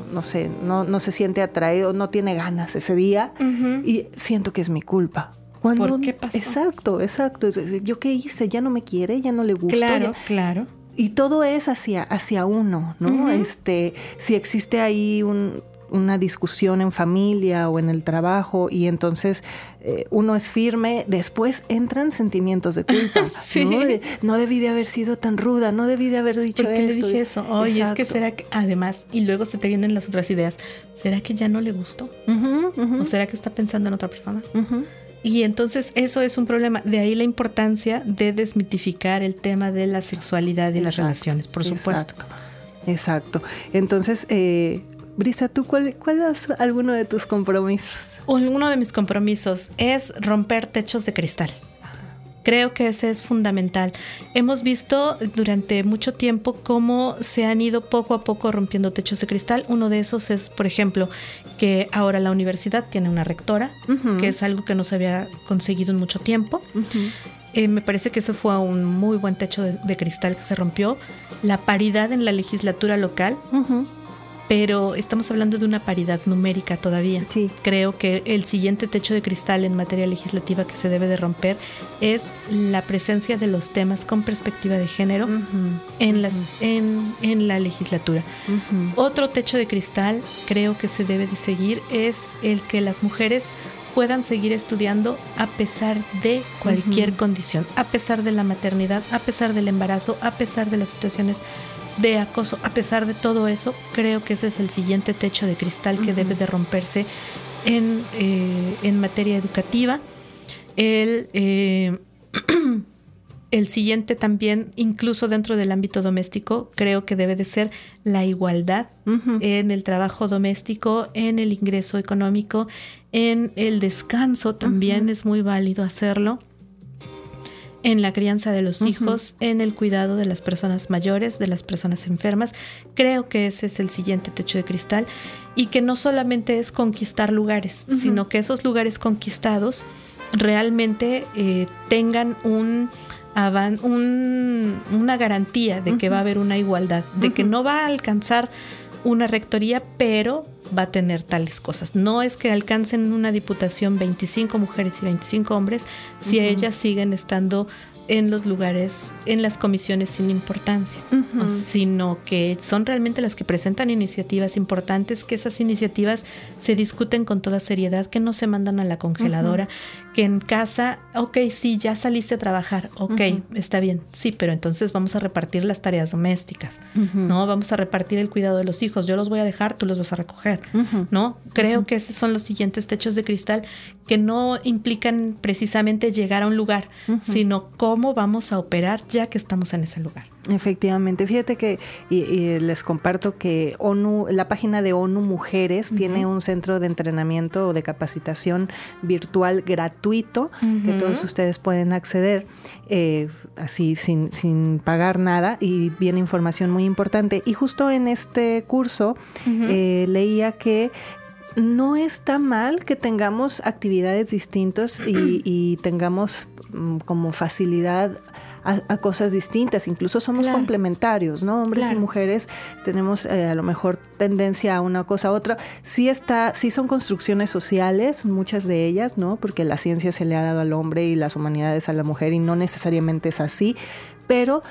se siente atraído, no tiene ganas ese día y siento que es mi culpa. ¿Por qué pasó? Exacto. ¿Yo qué hice? ¿Ya no me quiere? ¿Ya no le gusta? Claro. Y todo es hacia uno, ¿no? Si existe ahí una discusión en familia o en el trabajo y entonces uno es firme, después entran sentimientos de culpa. No debí de haber sido tan ruda, no debí de haber dicho esto. ¿Por qué le dije eso? Oye, es que será que, además, y luego se te vienen las otras ideas, ¿será que ya no le gustó? ¿O será que está pensando en otra persona? Y entonces eso es un problema. De ahí la importancia de desmitificar el tema de la sexualidad y las relaciones, por supuesto. Exacto. Entonces, Brisa, ¿tú cuál es alguno de tus compromisos? Uno de mis compromisos es romper techos de cristal. Creo que ese es fundamental. Hemos visto durante mucho tiempo cómo se han ido poco a poco rompiendo techos de cristal. Uno de esos es, por ejemplo, que ahora la universidad tiene una rectora, que es algo que no se había conseguido en mucho tiempo. Me parece que ese fue un muy buen techo de cristal que se rompió. La paridad en la legislatura local. Pero estamos hablando de una paridad numérica todavía. Sí. Creo que el siguiente techo de cristal en materia legislativa que se debe de romper es la presencia de los temas con perspectiva de género en la legislatura. Otro techo de cristal creo que se debe de seguir es el que las mujeres puedan seguir estudiando a pesar de cualquier condición, a pesar de la maternidad, a pesar del embarazo, a pesar de las situaciones de acoso, a pesar de todo eso. Creo que ese es el siguiente techo de cristal que debe de romperse en materia educativa. El siguiente también, incluso dentro del ámbito doméstico, creo que debe de ser la igualdad en el trabajo doméstico, en el ingreso económico, en el descanso también es muy válido hacerlo, en la crianza de los hijos, en el cuidado de las personas mayores, de las personas enfermas. Creo que ese es el siguiente techo de cristal, y que no solamente es conquistar lugares, sino que esos lugares conquistados realmente tengan una garantía de que va a haber una igualdad, de que no va a alcanzar una rectoría, pero va a tener tales cosas. No es que alcancen una diputación 25 mujeres y 25 hombres si ellas siguen estando en los lugares, en las comisiones sin importancia, sino que son realmente las que presentan iniciativas importantes, que esas iniciativas se discuten con toda seriedad, que no se mandan a la congeladora, que en casa, ok, sí, ya saliste a trabajar, ok, está bien, sí, pero entonces vamos a repartir las tareas domésticas, ¿no? Vamos a repartir el cuidado de los hijos, yo los voy a dejar, tú los vas a recoger, ¿no? Creo que esos son los siguientes techos de cristal, que no implican precisamente llegar a un lugar, sino cómo vamos a operar ya que estamos en ese lugar. Efectivamente, fíjate que y les comparto que la página de ONU Mujeres tiene un centro de entrenamiento o de capacitación virtual gratuito que todos ustedes pueden acceder así sin pagar nada, y viene información muy importante. Y justo en este curso leía que no está mal que tengamos actividades distintas y tengamos como facilidad a cosas distintas, incluso somos complementarios, ¿no? Hombres y mujeres tenemos a lo mejor tendencia a una cosa a otra. Sí son construcciones sociales, muchas de ellas, ¿no? Porque la ciencia se le ha dado al hombre y las humanidades a la mujer, y no necesariamente es así, pero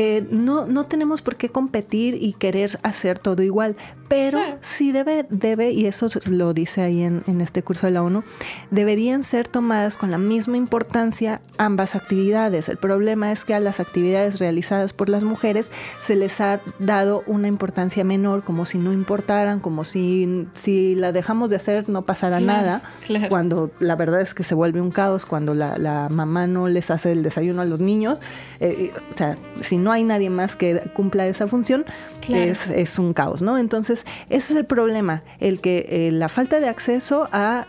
no tenemos por qué competir y querer hacer todo igual, pero sí debe, y eso lo dice ahí en este curso de la ONU, deberían ser tomadas con la misma importancia ambas actividades. El problema es que a las actividades realizadas por las mujeres se les ha dado una importancia menor, como si no importaran, como si la dejamos de hacer no pasara nada, cuando la verdad es que se vuelve un caos cuando la mamá no les hace el desayuno a los niños. O sea, si no hay nadie más que cumpla esa función, es un caos, ¿no? Entonces, ese es el problema, el que la falta de acceso a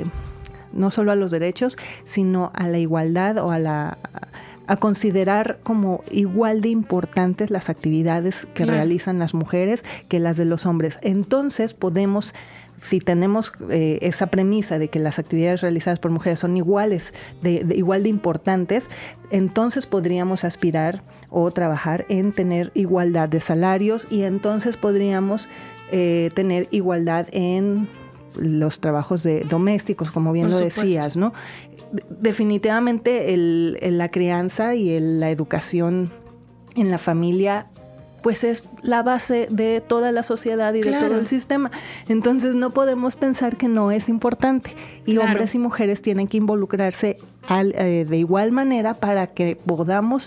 no solo a los derechos, sino a la igualdad o a considerar como igual de importantes las actividades que realizan las mujeres que las de los hombres. Entonces podemos, si tenemos esa premisa de que las actividades realizadas por mujeres son iguales, igual de importantes, entonces podríamos aspirar o trabajar en tener igualdad de salarios, y entonces podríamos tener igualdad en los trabajos domésticos, como bien lo decías, ¿no? Definitivamente la crianza y la educación en la familia pues es la base de toda la sociedad y de todo el sistema. Entonces no podemos pensar que no es importante. Y hombres y mujeres tienen que involucrarse de igual manera para que podamos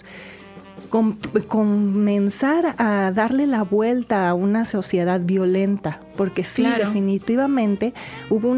comenzar a darle la vuelta a una sociedad violenta. Porque sí, definitivamente hubo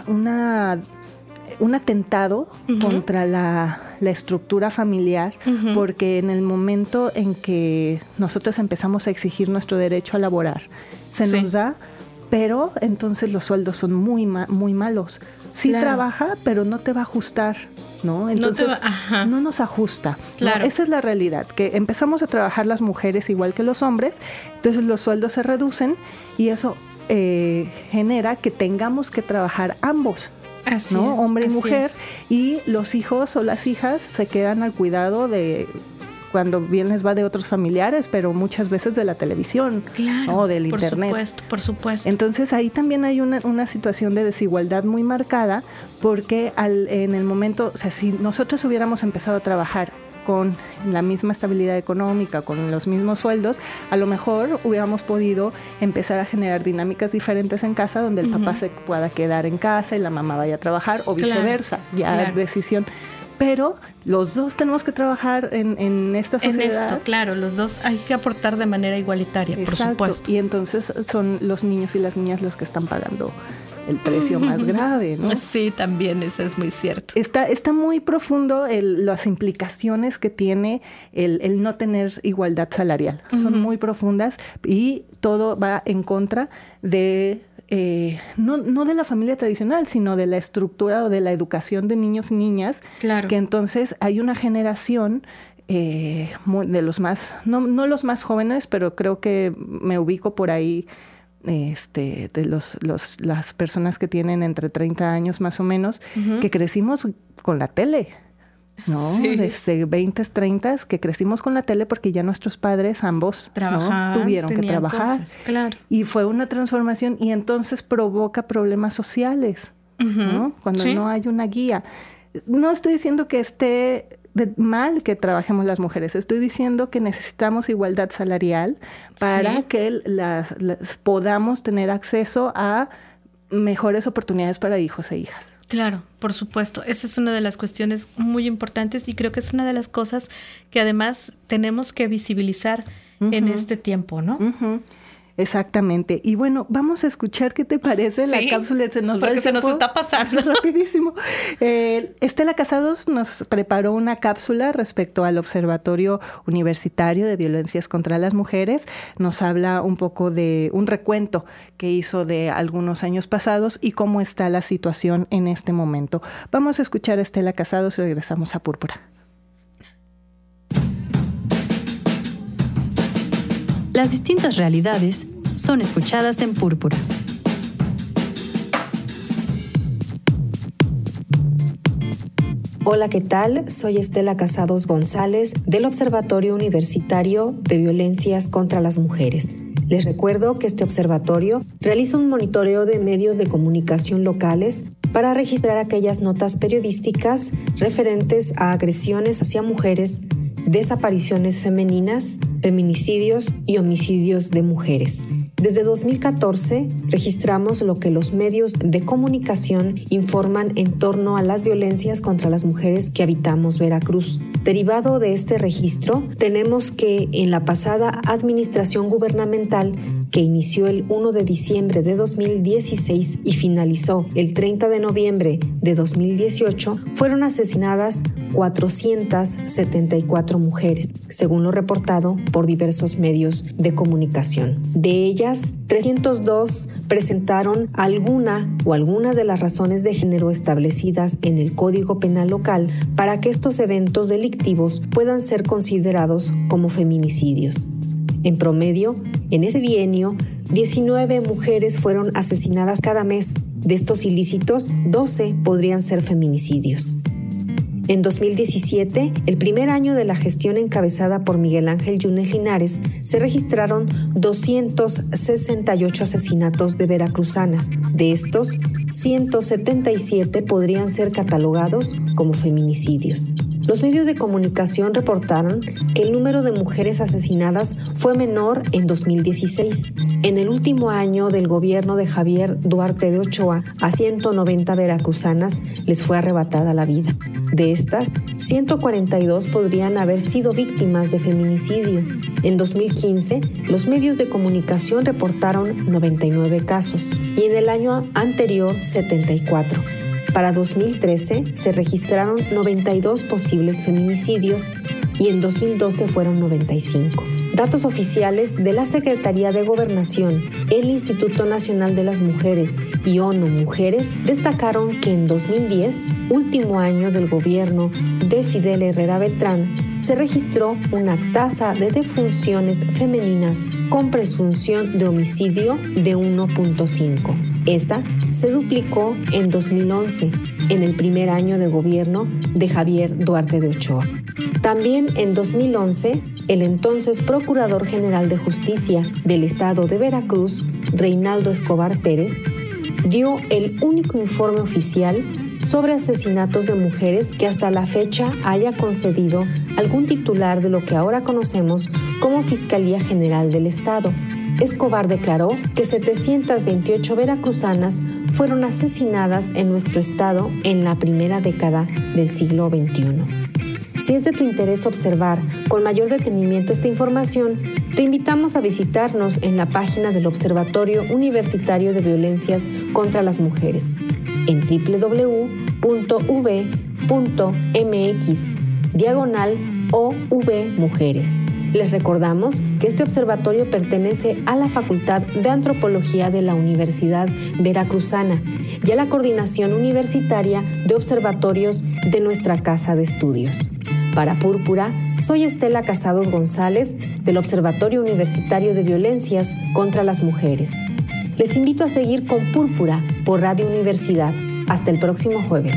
un atentado contra la estructura familiar, porque en el momento en que nosotros empezamos a exigir nuestro derecho a laborar, se nos da, pero entonces los sueldos son muy malos. Sí trabaja, pero no te va a ajustar, ¿no? Entonces no nos ajusta. ¿No? Esa es la realidad, que empezamos a trabajar las mujeres igual que los hombres, entonces los sueldos se reducen y eso genera que tengamos que trabajar ambos. Así ¿no? es, hombre y mujer, es. Y los hijos o las hijas se quedan al cuidado de cuando bien les va de otros familiares, pero muchas veces de la televisión, ¿no? Del internet. Por supuesto. Entonces ahí también hay una situación de desigualdad muy marcada, porque en el momento, o sea, si nosotros hubiéramos empezado a trabajar con la misma estabilidad económica, con los mismos sueldos, a lo mejor hubiéramos podido empezar a generar dinámicas diferentes en casa donde el papá se pueda quedar en casa y la mamá vaya a trabajar o viceversa, decisión. Pero los dos tenemos que trabajar en esta sociedad. En esto, claro, los dos hay que aportar de manera igualitaria, por supuesto. Y entonces son los niños y las niñas los que están pagando el precio más grave, ¿no? Sí, también eso es muy cierto. Está muy profundo las implicaciones que tiene el no tener igualdad salarial. Son muy profundas y todo va en contra de... no de la familia tradicional, sino de la estructura o de la educación de niños y niñas, claro. Que entonces hay una generación de los más, no los más jóvenes, pero creo que me ubico por ahí, de las personas que tienen entre 30 años más o menos, que crecimos con la tele. ¿No? Sí. Desde 20, 30 que crecimos con la tele porque ya nuestros padres ambos tuvieron que trabajar. Cosas, claro. Y fue una transformación y entonces provoca problemas sociales, ¿no? Cuando no hay una guía. No estoy diciendo que esté mal que trabajemos las mujeres, estoy diciendo que necesitamos igualdad salarial para que podamos tener acceso a mejores oportunidades para hijos e hijas. Claro, por supuesto. Esa es una de las cuestiones muy importantes y creo que es una de las cosas que además tenemos que visibilizar en este tiempo, ¿no? Exactamente. Y bueno, vamos a escuchar qué te parece la cápsula. Se nos está pasando rapidísimo. Estela Casados nos preparó una cápsula respecto al Observatorio Universitario de Violencias contra las Mujeres. Nos habla un poco de un recuento que hizo de algunos años pasados y cómo está la situación en este momento. Vamos a escuchar a Estela Casados y regresamos a Púrpura. Las distintas realidades son escuchadas en Púrpura. Hola, ¿qué tal? Soy Estela Casados González del Observatorio Universitario de Violencias contra las Mujeres. Les recuerdo que este observatorio realiza un monitoreo de medios de comunicación locales para registrar aquellas notas periodísticas referentes a agresiones hacia mujeres, desapariciones femeninas, feminicidios y homicidios de mujeres. Desde 2014 registramos lo que los medios de comunicación informan en torno a las violencias contra las mujeres que habitamos Veracruz. Derivado de este registro, tenemos que en la pasada administración gubernamental, que inició el 1 de diciembre de 2016 y finalizó el 30 de noviembre de 2018, fueron asesinadas 474 mujeres, según lo reportado por diversos medios de comunicación. De ellas, 302 presentaron alguna o algunas de las razones de género establecidas en el Código Penal local para que estos eventos delictivos puedan ser considerados como feminicidios. En promedio, en ese bienio, 19 mujeres fueron asesinadas cada mes. De estos ilícitos, 12 podrían ser feminicidios. En 2017, el primer año de la gestión encabezada por Miguel Ángel Yunes Linares, se registraron 268 asesinatos de veracruzanas. De estos, 177 podrían ser catalogados como feminicidios. Los medios de comunicación reportaron que el número de mujeres asesinadas fue menor en 2016. En el último año del gobierno de Javier Duarte de Ochoa, a 190 veracruzanas les fue arrebatada la vida. De estas, 142 podrían haber sido víctimas de feminicidio. En 2015, los medios de comunicación reportaron 99 casos y en el año anterior 74. Para 2013 se registraron 92 posibles feminicidios y en 2012 fueron 95. Datos oficiales de la Secretaría de Gobernación, el Instituto Nacional de las Mujeres y ONU Mujeres destacaron que en 2010, último año del gobierno de Fidel Herrera Beltrán, se registró una tasa de defunciones femeninas con presunción de homicidio de 1.5. Esta se duplicó en 2011, en el primer año de gobierno de Javier Duarte de Ochoa. También en 2011, el entonces Procurador General de Justicia del Estado de Veracruz, Reinaldo Escobar Pérez, dio el único informe oficial sobre asesinatos de mujeres que hasta la fecha haya concedido algún titular de lo que ahora conocemos como Fiscalía General del Estado. Escobar declaró que 728 veracruzanas fueron asesinadas en nuestro estado en la primera década del siglo XXI. Si es de tu interés observar con mayor detenimiento esta información, te invitamos a visitarnos en la página del Observatorio Universitario de Violencias contra las Mujeres en www.uv.mx/OV Mujeres. Les recordamos que este observatorio pertenece a la Facultad de Antropología de la Universidad Veracruzana y a la Coordinación Universitaria de Observatorios de nuestra Casa de Estudios. Para Púrpura, soy Estela Casados González del Observatorio Universitario de Violencias contra las Mujeres. Les invito a seguir con Púrpura por Radio Universidad. Hasta el próximo jueves.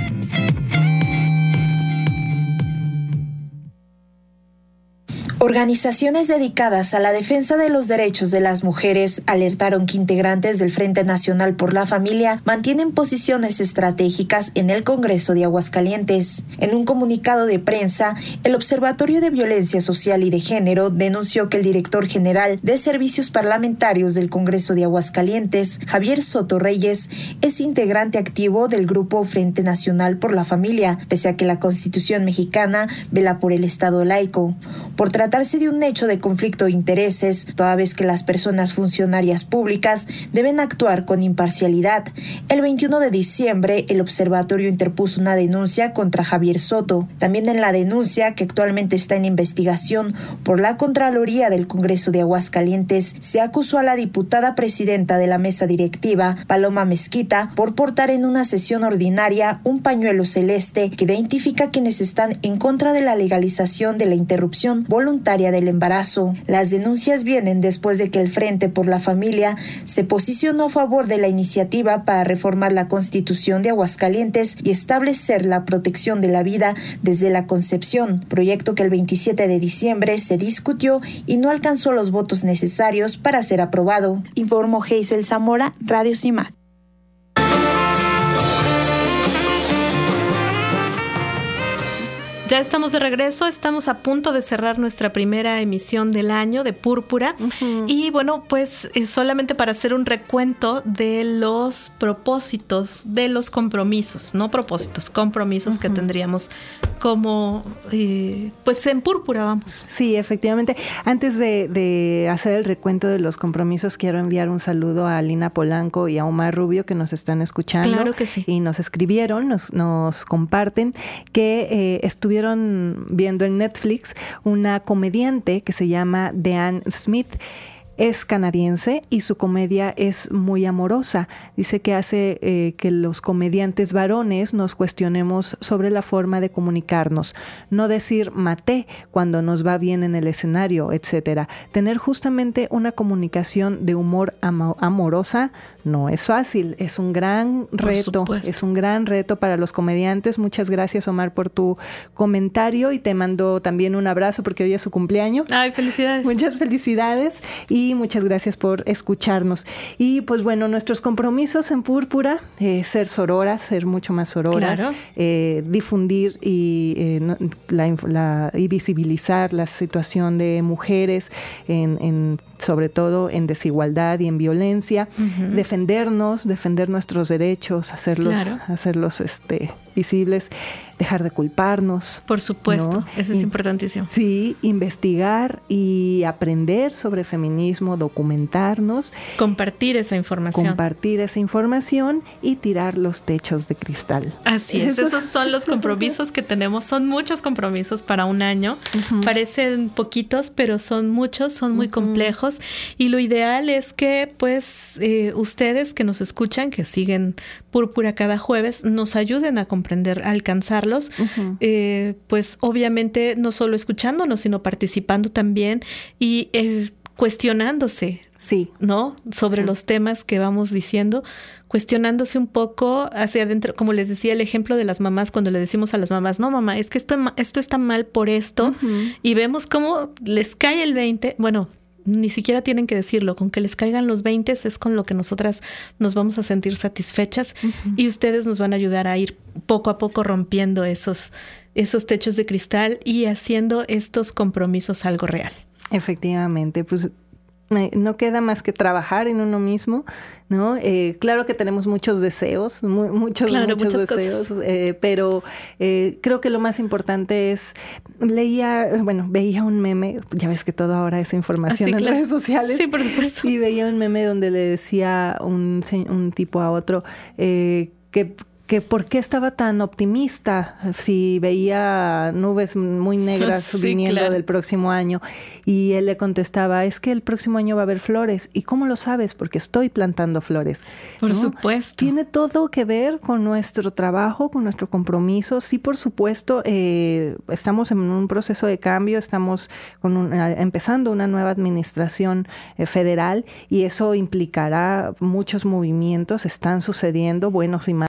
Organizaciones dedicadas a la defensa de los derechos de las mujeres alertaron que integrantes del Frente Nacional por la Familia mantienen posiciones estratégicas en el Congreso de Aguascalientes. En un comunicado de prensa, el Observatorio de Violencia Social y de Género denunció que el director general de Servicios Parlamentarios del Congreso de Aguascalientes, Javier Soto Reyes, es integrante activo del Grupo Frente Nacional por la Familia, pese a que la Constitución mexicana vela por el Estado laico. Por tratarse de un hecho de conflicto de intereses, toda vez que las personas funcionarias públicas deben actuar con imparcialidad. El 21 de diciembre, el observatorio interpuso una denuncia contra Javier Soto. También en la denuncia, que actualmente está en investigación por la Contraloría del Congreso de Aguascalientes, se acusó a la diputada presidenta de la mesa directiva, Paloma Mezquita, por portar en una sesión ordinaria un pañuelo celeste que identifica a quienes están en contra de la legalización de la interrupción voluntaria del embarazo. Las denuncias vienen después de que el Frente por la Familia se posicionó a favor de la iniciativa para reformar la Constitución de Aguascalientes y establecer la protección de la vida desde la concepción, proyecto que el 27 de diciembre se discutió y no alcanzó los votos necesarios para ser aprobado. Informó Geisel Zamora, Radio CIMAC. Ya estamos de regreso, estamos a punto de cerrar nuestra primera emisión del año de Púrpura. Y bueno, pues solamente para hacer un recuento de los propósitos, de los compromisos, no propósitos, compromisos que tendríamos como, pues en Púrpura, vamos. Sí, efectivamente. Antes de hacer el recuento de los compromisos, quiero enviar un saludo a Lina Polanco y a Omar Rubio, que nos están escuchando. Claro que sí. Y nos escribieron, nos comparten que estuvieron viendo en Netflix una comediante que se llama Deanne Smith. Es canadiense y su comedia es muy amorosa. Dice que hace que los comediantes varones nos cuestionemos sobre la forma de comunicarnos. No decir maté cuando nos va bien en el escenario, etcétera. Tener justamente una comunicación de humor amorosa no es fácil. Es un gran reto. Es un gran reto para los comediantes. Muchas gracias, Omar, por tu comentario y te mando también un abrazo porque hoy es su cumpleaños. Ay, felicidades. Muchas felicidades y muchas gracias por escucharnos. Y pues bueno, nuestros compromisos en Púrpura, ser sororas, ser mucho más sororas, claro. Difundir y visibilizar la situación de mujeres sobre todo en desigualdad y en violencia, defender nuestros derechos, hacerlos visibles, dejar de culparnos. Por supuesto, ¿no? Eso es importantísimo. Sí, investigar y aprender sobre feminismo, documentarnos. Compartir esa información y tirar los techos de cristal. Así es, esos son los compromisos que tenemos. Son muchos compromisos para un año. Parecen poquitos, pero son muchos, son muy complejos. Y lo ideal es que, pues, ustedes que nos escuchan, que siguen Púrpura cada jueves, nos ayuden a comprender, a alcanzarlos. Pues, obviamente, no solo escuchándonos, sino participando también y cuestionándose. Sí. ¿No? Sobre los temas que vamos diciendo, cuestionándose un poco hacia adentro, como les decía el ejemplo de las mamás, cuando le decimos a las mamás, no mamá, es que esto está mal por esto, y vemos cómo les cae el 20, bueno, ni siquiera tienen que decirlo, con que les caigan los 20 es con lo que nosotras nos vamos a sentir satisfechas, y ustedes nos van a ayudar a ir poco a poco rompiendo esos techos de cristal y haciendo estos compromisos algo real. Efectivamente, pues no queda más que trabajar en uno mismo, ¿no? Claro que tenemos muchos deseos, muchos deseos, pero creo que lo más importante es, veía un meme, ya ves que todo ahora es información en redes sociales. Sí, por supuesto. Y veía un meme donde le decía un tipo a otro que por qué estaba tan optimista si veía nubes muy negras viniendo del próximo año. Y él le contestaba, es que el próximo año va a haber flores. ¿Y cómo lo sabes? Porque estoy plantando flores. Por supuesto. Tiene todo que ver con nuestro trabajo, con nuestro compromiso. Sí, por supuesto, estamos en un proceso de cambio, estamos empezando una nueva administración federal, y eso implicará muchos movimientos, están sucediendo, buenos y malos.